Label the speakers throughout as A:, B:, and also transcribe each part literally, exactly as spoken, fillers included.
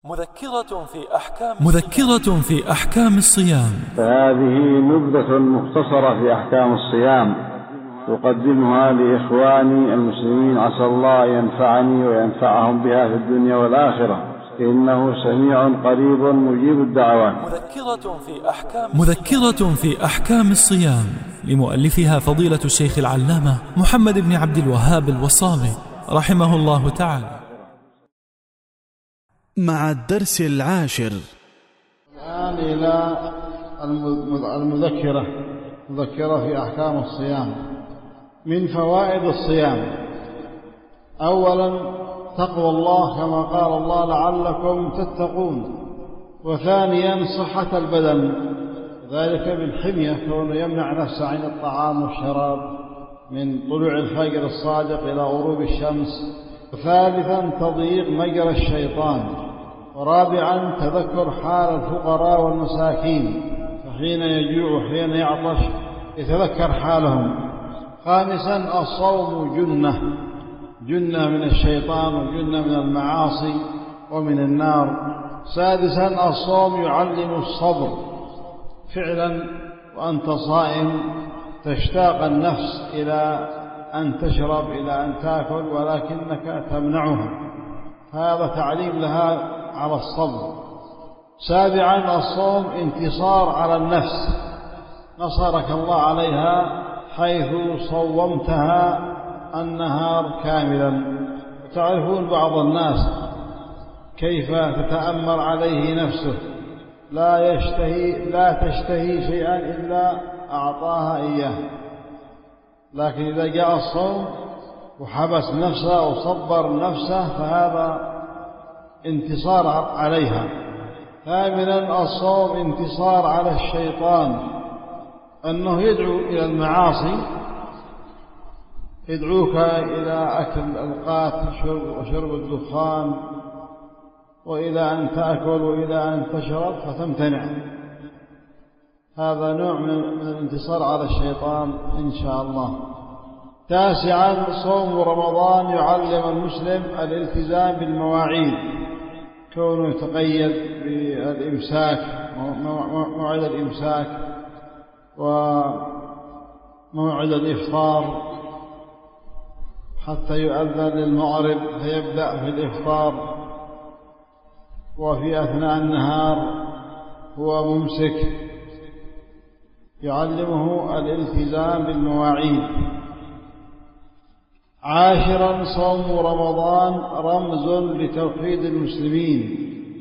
A: مذكرة في أحكام مذكرة في أحكام الصيام.
B: فهذه نبذة مختصرة في أحكام الصيام أقدمها لإخواني المسلمين، عسى الله ينفعني وينفعهم بها في الدنيا والآخرة، إنه سميع قريب مجيب الدعوات.
A: مذكرة في أحكام مذكرة في أحكام الصيام لمؤلفها فضيلة الشيخ العلامة محمد بن عبد الوهاب الوصابي رحمه الله تعالى.
C: مع الدرس العاشر
D: الآن إلى المذكرة مذكرة في أحكام الصيام. من فوائد الصيام: أولا تقوى الله كما قال الله لعلكم تتقون. وثانيا صحة البدن، ذلك بالحمية، كونه يمنع نفسه عن الطعام والشراب من طلوع الفجر الصادق إلى غروب الشمس. وثالثا تضييق مجرى الشيطان. ورابعا تذكر حال الفقراء والمساكين، فحين يجوع وحين يعطش يتذكر حالهم. خامسا الصوم جنة جنة من الشيطان وجنة من المعاصي ومن النار. سادسا الصوم يعلم الصبر فعلا، وأنت صائم تشتاق النفس إلى أن تشرب إلى أن تأكل ولكنك تمنعها، هذا تعليم لها على الصبر. سابعا الصوم انتصار على النفس، نصرك الله عليها حيث صومتها النهار كاملا. وتعرفون بعض الناس كيف تتأمر عليه نفسه، لا يشتهي لا تشتهي شيئا إلا أعطاها إياه، لكن إذا جاء الصوم وحبس نفسه وصبر نفسه فهذا انتصار عليها. ثامنا الصوم انتصار على الشيطان، أنه يدعو إلى المعاصي، يدعوك إلى أكل الأوقات وشرب الدخان وإلى أن تأكل وإلى أن تشرب فتمتنع. هذا نوع من الانتصار على الشيطان إن شاء الله. تاسعا صوم رمضان يعلم المسلم الالتزام بالمواعيد، كونه يتقيد بالإمساك، موعد الإمساك وموعد الإفطار، حتى يؤذن للمغرب فيبدأ في الإفطار، وفي أثناء النهار هو ممسك، يعلمه الالتزام بالمواعيد. عاشرا صوم رمضان رمز لتوحيد المسلمين،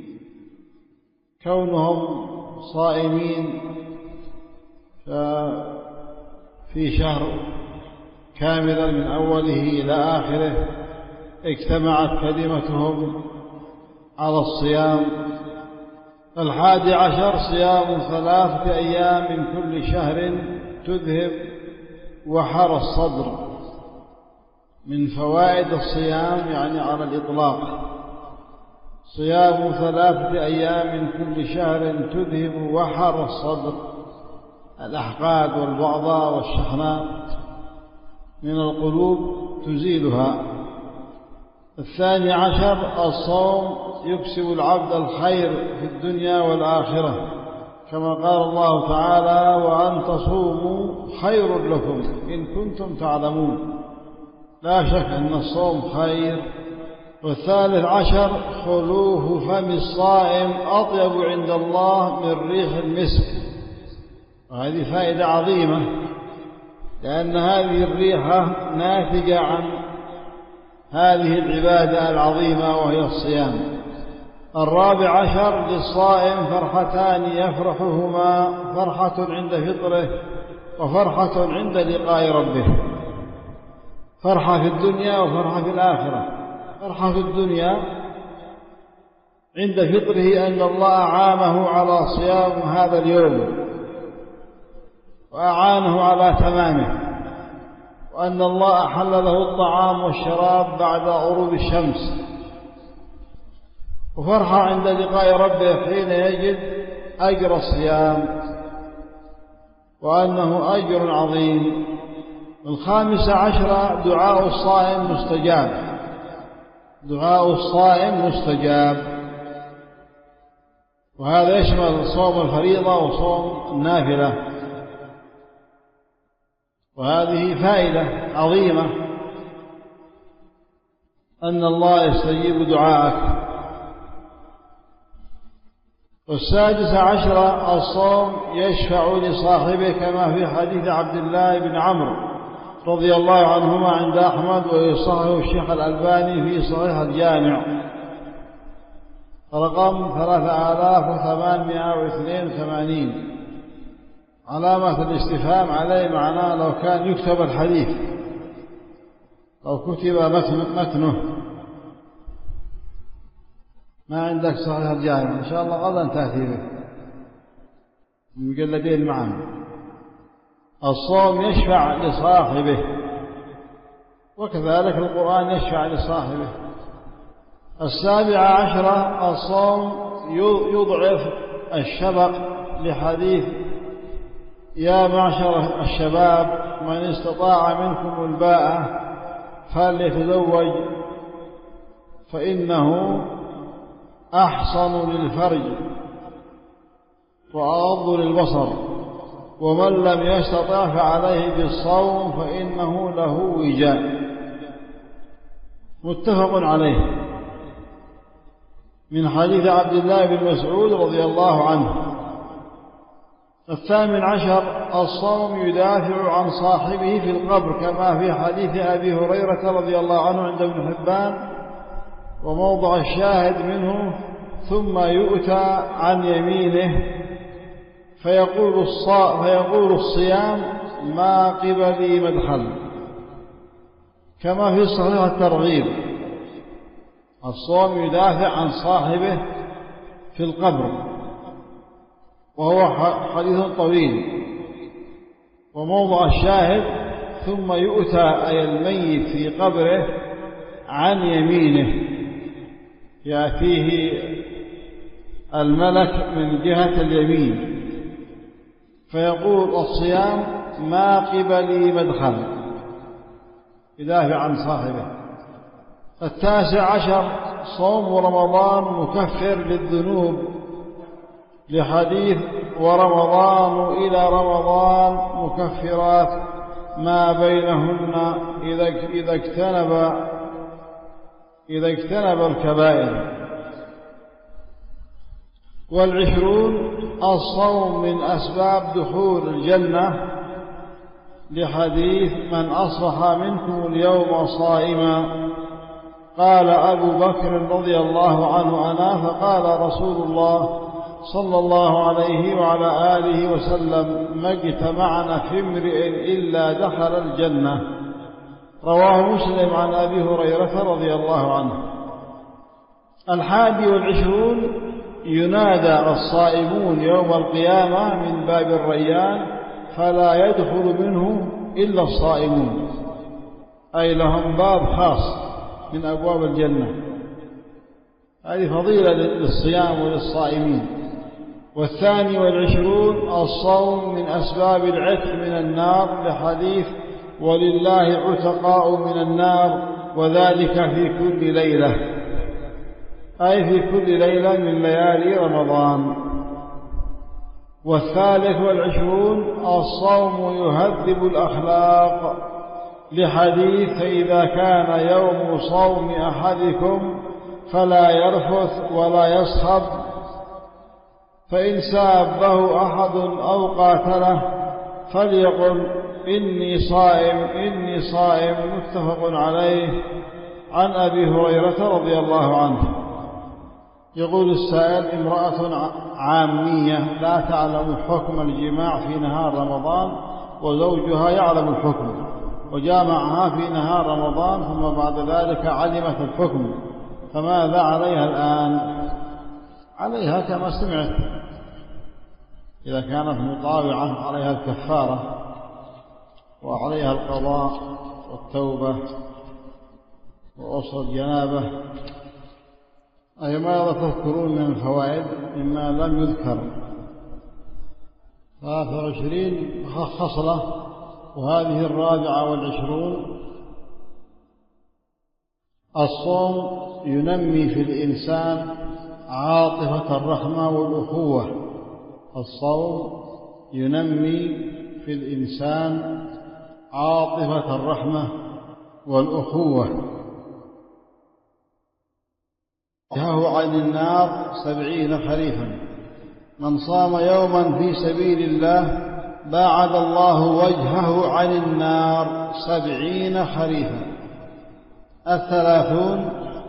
D: كونهم صائمين في شهر كاملا من أوله إلى آخره اجتمعت كلمتهم على الصيام. الحادي عشر صيام ثلاثة أيام من كل شهر تذهب وحر الصدر. من فوائد الصيام يعني على الإطلاق صيام ثلاثة أيام من كل شهر تذهب وحر الصدر، الأحقاد والبغضاء والشحناء من القلوب تزيلها. الثاني عشر الصوم يكسب العبد الخير في الدنيا والآخرة، كما قال الله تعالى وأن تصوموا خير لكم إن كنتم تعلمون. لا شك أن الصوم خير. والثالث عشر خلوه فم الصائم أطيب عند الله من ريح المسك، وهذه فائدة عظيمة، لأن هذه الريحة ناتجة عن هذه العبادة العظيمة وهي الصيام. الرابع عشر للصائم فرحتان يفرحهما، فرحة عند فطره وفرحة عند لقاء ربه، فرحة في الدنيا وفرحة في الآخرة. فرحة في الدنيا عند فطره أن الله أعانه على صيام هذا اليوم وأعانه على تمامه، وأن الله أحل له الطعام والشراب بعد غروب الشمس. وفرحة عند لقاء ربه حين يجد أجر الصيام وأنه أجر عظيم. الخامس عشر دعاء الصائم مستجاب، دعاء الصائم مستجاب، وهذا يشمل صوم الفريضة وصوم النافلة. وهذه فائدة عظيمة أن الله يستجيب دعاءك. والسادس عشر الصوم يشفع لصاحبه كما في حديث عبد الله بن عمرو رضي الله عنهما عند أحمد ويصححه الشيخ الألباني في صحيح الجامع رقم ثلاثة آلاف وثمانمائة واثنين وثمانين. علامة الاستفهام عليه معناه لو كان يكتب الحديث، لو كتب متنه. ما عندك صحيح الجامع؟ إن شاء الله غدا تأتي به المجلدين معا. الصوم يشفع لصاحبه، وكذلك القرآن يشفع لصاحبه. السابع عشر الصوم يضعف الشبق لحديث يا معشر الشباب من استطاع منكم الباءة فليتزوج فإنه أحصن للفرج وأغض للبصر ومن لم يستطع فعليه بالصوم فإنه له وجاء. متفق عليه من حديث عبد الله بن مسعود رضي الله عنه. الثامن عشر الصوم يدافع عن صاحبه في القبر كما في حديث أبي هريرة رضي الله عنه عند ابن حبان، وموضع الشاهد منه ثم يؤتى عن يمينه فيقول, فيقول الصيام ما قبلي مدخل كما في صحيح الترغيب. الصوم يدافع عن صاحبه في القبر وهو حديث طويل. وموضع الشاهد ثم يؤتى أي الميت في قبره عن يمينه، يأتيه الملك من جهة اليمين فيقول الصيام ما قبلي مدخل، يدافع عن صاحبه. التاسع عشر صوم رمضان مكفر للذنوب لحديث ورمضان إلى رمضان مكفرات ما بينهن إذا اجتنب إذا اجتنب الكبائر. والعشرون الصوم من أسباب دخول الجنة لحديث من أصبح منكم اليوم صائما قال أبو بكر رضي الله عنه أنا فقال رسول الله صلى الله عليه وعلى آله وسلم ما اجتمعنا في امرئ إلا دخل الجنة. رواه مسلم عن أبي هريرة رضي الله عنه. الحادي والعشرون ينادى الصائمون يوم القيامة من باب الريان فلا يدخل منه إلا الصائمون، أي لهم باب خاص من أبواب الجنة. هذه فضيلة للصيام وللصائمين. والثاني والعشرون الصوم من أسباب العتق من النار لحديث ولله عتقاء من النار وذلك في كل ليلة، أي في كل ليلة من ليالي رمضان. والثالث والعشرون الصوم يهذب الأخلاق لحديث فإذا كان يوم صوم أحدكم فلا يرفث ولا يصخب فإن سابه أحد أو قاتله فليقل إني صائم إني صائم. متفق عليه عن أبي هريرة رضي الله عنه. يقول السائل امرأة عامية لا تعلم حكم الجماع في نهار رمضان وزوجها يعلم الحكم وجامعها في نهار رمضان ثم بعد ذلك علمت الحكم، فماذا عليها الآن؟ عليها كما سمعت، إذا كانت مطاوعة عليها الكفارة وعليها القضاء والتوبة وغسل الجنابة. أي ماذا تذكرون من الفوائد مما لم يذكر؟ ثلاثة وعشرين خصلة، وهذه الرابعة والعشرون. الصوم ينمي في الإنسان عاطفة الرحمة والأخوة. الصوم ينمي في الإنسان عاطفة الرحمة والأخوة. وجهه عن النار سبعين خريفا. من صام يوما في سبيل الله باعد الله وجهه عن النار سبعين خريفا. الثلاثون: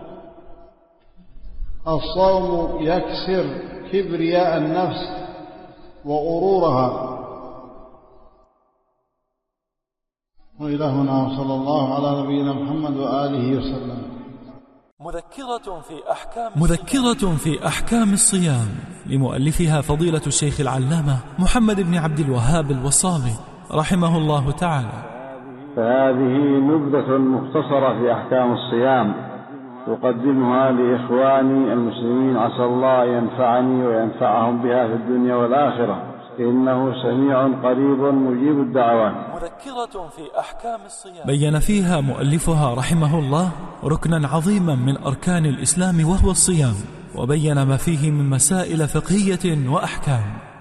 D: الصوم يكسر كبرياء النفس وغرورها. وإلى هنا وصلى الله على نبينا محمد وآله وسلم.
A: مذكرة في أحكام مذكرة في أحكام الصيام لمؤلفها فضيلة الشيخ العلامة محمد بن عبد الوهاب الوصابي رحمه الله تعالى.
B: فهذه نبذة مختصرة في أحكام الصيام أقدمها لإخواني المسلمين، عسى الله ينفعني وينفعهم بها في الدنيا والآخرة، إنه سميع قريب مجيب الدعوات.
A: مذكرة في أحكام الصيام بين فيها مؤلفها رحمه الله ركنا عظيما من أركان الإسلام وهو الصيام، وبين ما فيه من مسائل فقهية وأحكام.